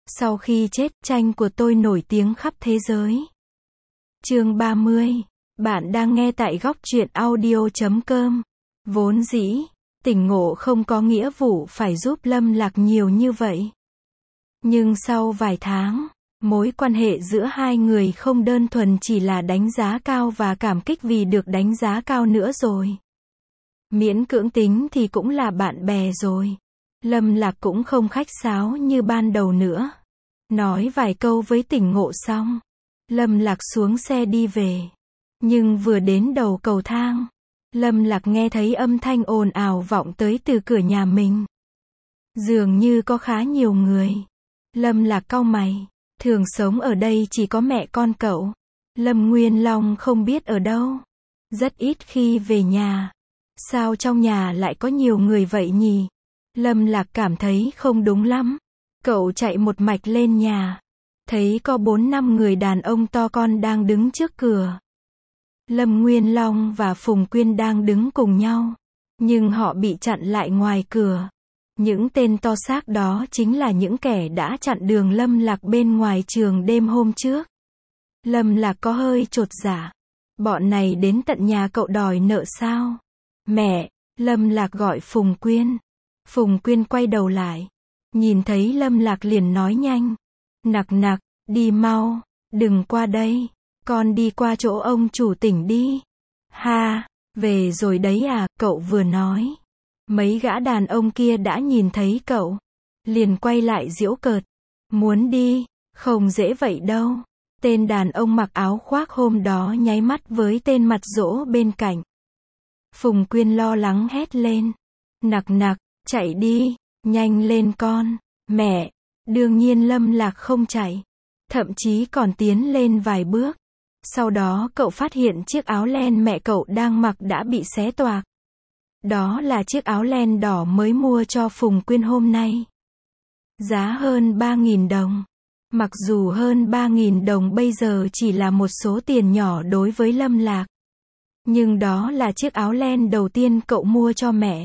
Sau khi chết, tranh của tôi nổi tiếng khắp thế giới. Chương 30. Bạn đang nghe tại góc truyện audio.com. Vốn dĩ, tỉnh ngộ không có nghĩa vụ phải giúp Lâm Lạc nhiều như vậy. Nhưng sau vài tháng, mối quan hệ giữa hai người không đơn thuần chỉ là đánh giá cao và cảm kích vì được đánh giá cao nữa rồi. Miễn cưỡng tính thì cũng là bạn bè rồi. Lâm Lạc cũng không khách sáo như ban đầu nữa. Nói vài câu với tỉnh ngộ xong, Lâm Lạc xuống xe đi về. Nhưng vừa đến đầu cầu thang, Lâm Lạc nghe thấy âm thanh ồn ào vọng tới từ cửa nhà mình. Dường như có khá nhiều người. Lâm Lạc cau mày, thường sống ở đây chỉ có mẹ con cậu. Lâm Nguyên Long không biết ở đâu. Rất ít khi về nhà. Sao trong nhà lại có nhiều người vậy nhỉ? Lâm Lạc cảm thấy không đúng lắm. Cậu chạy một mạch lên nhà. Thấy có 4-5 người đàn ông to con đang đứng trước cửa. Lâm Nguyên Long và Phùng Quyên đang đứng cùng nhau. Nhưng họ bị chặn lại ngoài cửa. Những tên to xác đó chính là những kẻ đã chặn đường Lâm Lạc bên ngoài trường đêm hôm trước. Lâm Lạc có hơi chột dạ. Bọn này đến tận nhà cậu đòi nợ sao? Mẹ, Lâm Lạc gọi Phùng Quyên. Phùng Quyên quay đầu lại. Nhìn thấy Lâm Lạc liền nói nhanh. Nặc nặc, đi mau, đừng qua đây. Con đi qua chỗ ông chủ tỉnh đi. Ha, về rồi đấy à, cậu vừa nói. Mấy gã đàn ông kia đã nhìn thấy cậu. Liền quay lại giễu cợt. Muốn đi, không dễ vậy đâu. Tên đàn ông mặc áo khoác hôm đó nháy mắt với tên mặt dỗ bên cạnh. Phùng Quyên lo lắng hét lên. Nặc nặc, chạy đi, nhanh lên con. Mẹ, đương nhiên Lâm Lạc không chạy. Thậm chí còn tiến lên vài bước. Sau đó cậu phát hiện chiếc áo len mẹ cậu đang mặc đã bị xé toạc. Đó là chiếc áo len đỏ mới mua cho Phùng Quyên hôm nay. Giá hơn 3.000 đồng. Mặc dù hơn 3.000 đồng bây giờ chỉ là một số tiền nhỏ đối với Lâm Lạc. Nhưng đó là chiếc áo len đầu tiên cậu mua cho mẹ.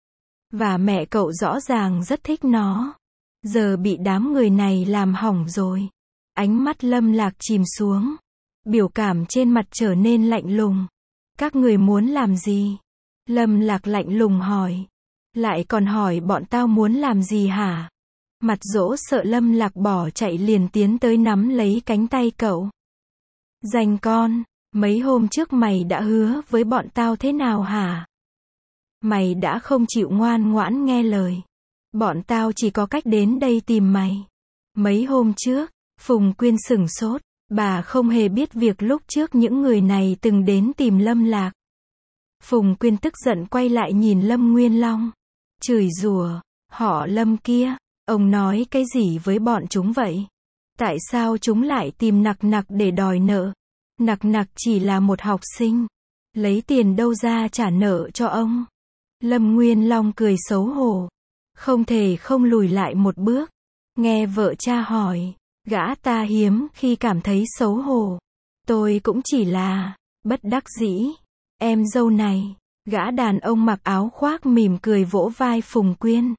Và mẹ cậu rõ ràng rất thích nó. Giờ bị đám người này làm hỏng rồi. Ánh mắt Lâm Lạc chìm xuống. Biểu cảm trên mặt trở nên lạnh lùng. Các người muốn làm gì? Lâm Lạc lạnh lùng hỏi. Lại còn hỏi bọn tao muốn làm gì hả? Mặt dỗ sợ Lâm Lạc bỏ chạy liền tiến tới nắm lấy cánh tay cậu. Dành con, mấy hôm trước mày đã hứa với bọn tao thế nào hả? Mày đã không chịu ngoan ngoãn nghe lời. Bọn tao chỉ có cách đến đây tìm mày. Mấy hôm trước, Phùng Quyên sửng sốt. Bà không hề biết việc lúc trước những người này từng đến tìm Lâm Lạc. Phùng Quyên tức giận quay lại nhìn Lâm Nguyên Long. Chửi rủa, họ Lâm kia, ông nói cái gì với bọn chúng vậy? Tại sao chúng lại tìm Nặc Nặc để đòi nợ? Nặc Nặc chỉ là một học sinh. Lấy tiền đâu ra trả nợ cho ông? Lâm Nguyên Long cười xấu hổ. Không thể không lùi lại một bước. Nghe vợ cha hỏi. Gã ta hiếm khi cảm thấy xấu hổ. Tôi cũng chỉ là bất đắc dĩ. Em dâu này. Gã đàn ông mặc áo khoác mỉm cười vỗ vai Phùng Quyên.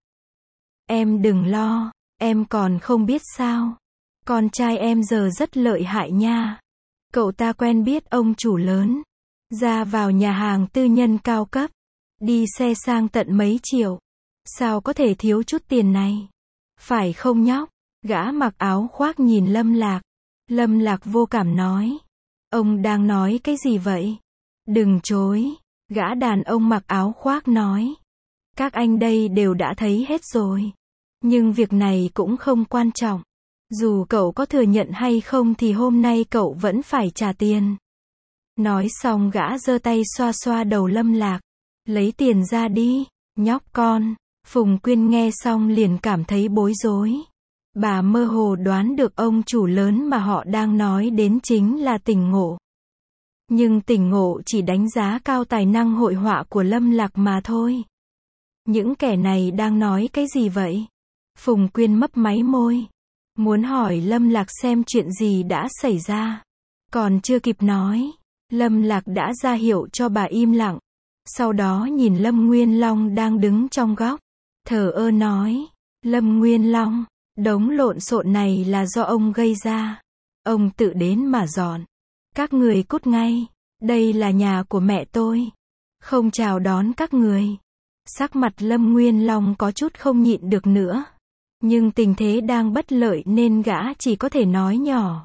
Em đừng lo. Em còn không biết sao. Con trai em giờ rất lợi hại nha. Cậu ta quen biết ông chủ lớn. Ra vào nhà hàng tư nhân cao cấp. Đi xe sang tận mấy triệu. Sao có thể thiếu chút tiền này? Phải không nhóc? Gã mặc áo khoác nhìn Lâm Lạc. Lâm Lạc vô cảm nói. Ông đang nói cái gì vậy? Đừng chối. Gã đàn ông mặc áo khoác nói. Các anh đây đều đã thấy hết rồi. Nhưng việc này cũng không quan trọng. Dù cậu có thừa nhận hay không thì hôm nay cậu vẫn phải trả tiền. Nói xong gã giơ tay xoa xoa đầu Lâm Lạc. Lấy tiền ra đi, nhóc con. Phùng Quyên nghe xong liền cảm thấy bối rối. Bà mơ hồ đoán được ông chủ lớn mà họ đang nói đến chính là Tỉnh Ngộ. Nhưng Tỉnh Ngộ chỉ đánh giá cao tài năng hội họa của Lâm Lạc mà thôi. Những kẻ này đang nói cái gì vậy? Phùng Quyên mấp máy môi. Muốn hỏi Lâm Lạc xem chuyện gì đã xảy ra. Còn chưa kịp nói. Lâm Lạc đã ra hiệu cho bà im lặng. Sau đó nhìn Lâm Nguyên Long đang đứng trong góc. Thờ ơ nói. Lâm Nguyên Long. Đống lộn xộn này là do ông gây ra. Ông tự đến mà dọn. Các người cút ngay. Đây là nhà của mẹ tôi. Không chào đón các người. Sắc mặt Lâm Nguyên Long có chút không nhịn được nữa. Nhưng tình thế đang bất lợi nên gã chỉ có thể nói nhỏ.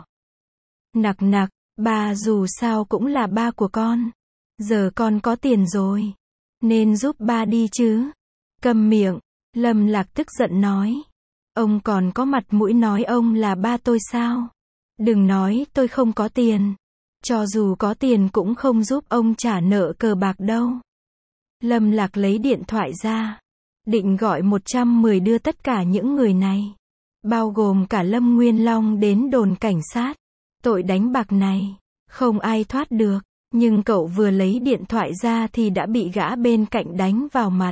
Nặc nặc, ba dù sao cũng là ba của con. Giờ con có tiền rồi. Nên giúp ba đi chứ. Câm miệng, Lâm Lạc tức giận nói. Ông còn có mặt mũi nói ông là ba tôi sao? Đừng nói tôi không có tiền. Cho dù có tiền cũng không giúp ông trả nợ cờ bạc đâu. Lâm Lạc lấy điện thoại ra. Định gọi 110 đưa tất cả những người này. Bao gồm cả Lâm Nguyên Long đến đồn cảnh sát. Tội đánh bạc này, không ai thoát được. Nhưng cậu vừa lấy điện thoại ra thì đã bị gã bên cạnh đánh vào mặt.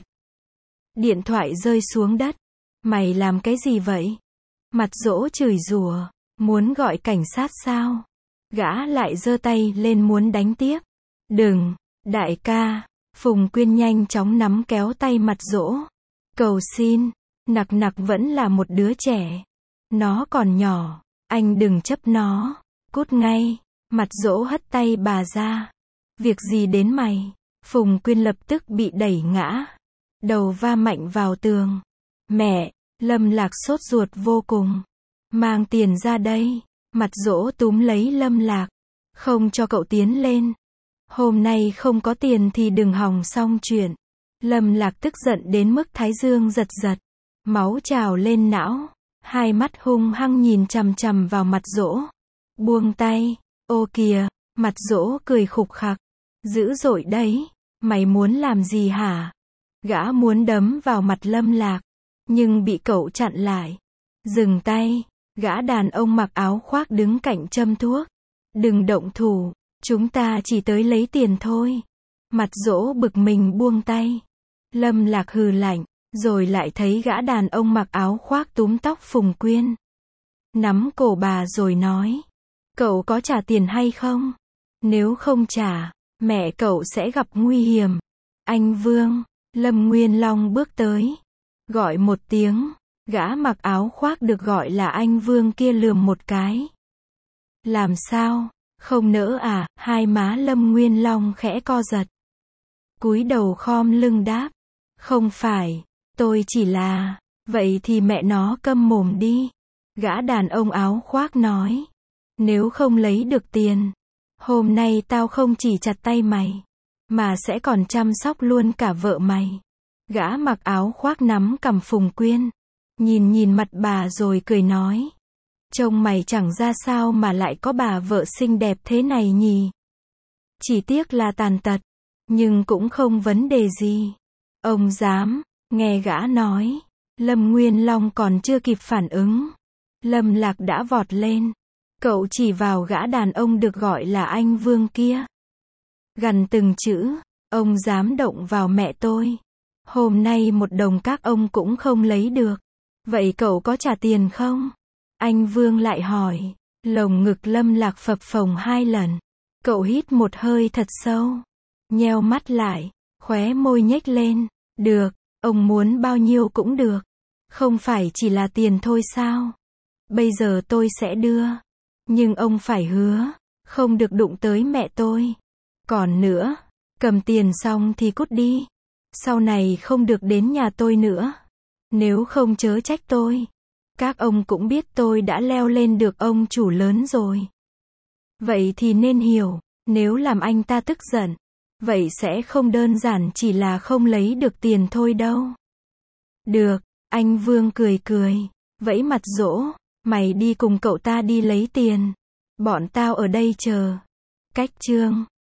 Điện thoại rơi xuống đất. Mày làm cái gì vậy? Mặt Dỗ chửi rủa. Muốn gọi cảnh sát sao? Gã lại giơ tay lên muốn đánh tiếp. Đừng, đại ca. Phùng Quyên nhanh chóng nắm kéo tay Mặt Dỗ. Cầu xin, Nặc Nặc vẫn là một đứa trẻ. Nó còn nhỏ, anh đừng chấp nó. Cút ngay. Mặt Dỗ hất tay bà ra. Việc gì đến mày? Phùng Quyên lập tức bị đẩy ngã. Đầu va mạnh vào tường. Mẹ, Lâm Lạc sốt ruột vô cùng. Mang tiền ra đây. Mặt Dỗ túm lấy Lâm Lạc. Không cho cậu tiến lên. Hôm nay không có tiền thì đừng hòng xong chuyện. Lâm Lạc tức giận đến mức thái dương giật giật. Máu trào lên não. Hai mắt hung hăng nhìn chằm chằm vào Mặt Dỗ. Buông tay. Ô kìa. Mặt Dỗ cười khục khặc. Dữ dội đấy. Mày muốn làm gì hả? Gã muốn đấm vào mặt Lâm Lạc. Nhưng bị cậu chặn lại. Dừng tay. Gã đàn ông mặc áo khoác đứng cạnh châm thuốc. Đừng động thủ. Chúng ta chỉ tới lấy tiền thôi. Mặt Dỗ bực mình buông tay. Lâm Lạc hừ lạnh. Rồi lại thấy gã đàn ông mặc áo khoác túm tóc Phùng Quyên. Nắm cổ bà rồi nói. Cậu có trả tiền hay không? Nếu không trả, mẹ cậu sẽ gặp nguy hiểm. Anh Vương. Lâm Nguyên Long bước tới. Gọi một tiếng. Gã mặc áo khoác được gọi là anh Vương kia lườm một cái. Làm sao? Không nỡ à? Hai má Lâm Nguyên Long khẽ co giật. Cúi đầu khom lưng đáp. Không phải. Tôi chỉ là. Vậy thì mẹ nó câm mồm đi. Gã đàn ông áo khoác nói. Nếu không lấy được tiền. Hôm nay tao không chỉ chặt tay mày. Mà sẽ còn chăm sóc luôn cả vợ mày. Gã mặc áo khoác nắm cằm Phùng Quyên. Nhìn mặt bà rồi cười nói. Trông mày chẳng ra sao mà lại có bà vợ xinh đẹp thế này nhỉ. Chỉ tiếc là tàn tật. Nhưng cũng không vấn đề gì. Ông dám. Nghe gã nói. Lâm Nguyên Long còn chưa kịp phản ứng. Lâm Lạc đã vọt lên. Cậu chỉ vào gã đàn ông được gọi là anh Vương kia. Gằn từng chữ. Ông dám động vào mẹ tôi. Hôm nay một đồng các ông cũng không lấy được. Vậy cậu có trả tiền không? Anh Vương lại hỏi. Lồng ngực Lâm Lạc phập phồng 2 lần. Cậu hít một hơi thật sâu. Nheo mắt lại. Khóe môi nhếch lên. Được, ông muốn bao nhiêu cũng được. Không phải chỉ là tiền thôi sao? Bây giờ tôi sẽ đưa. Nhưng ông phải hứa. Không được đụng tới mẹ tôi. Còn nữa. Cầm tiền xong thì cút đi. Sau này không được đến nhà tôi nữa. Nếu không chớ trách tôi. Các ông cũng biết tôi đã leo lên được ông chủ lớn rồi. Vậy thì nên hiểu. Nếu làm anh ta tức giận. Vậy sẽ không đơn giản chỉ là không lấy được tiền thôi đâu. Được. Anh Vương cười cười. Vẫy Mặt Dỗ. Mày đi cùng cậu ta đi lấy tiền. Bọn tao ở đây chờ. Cách chương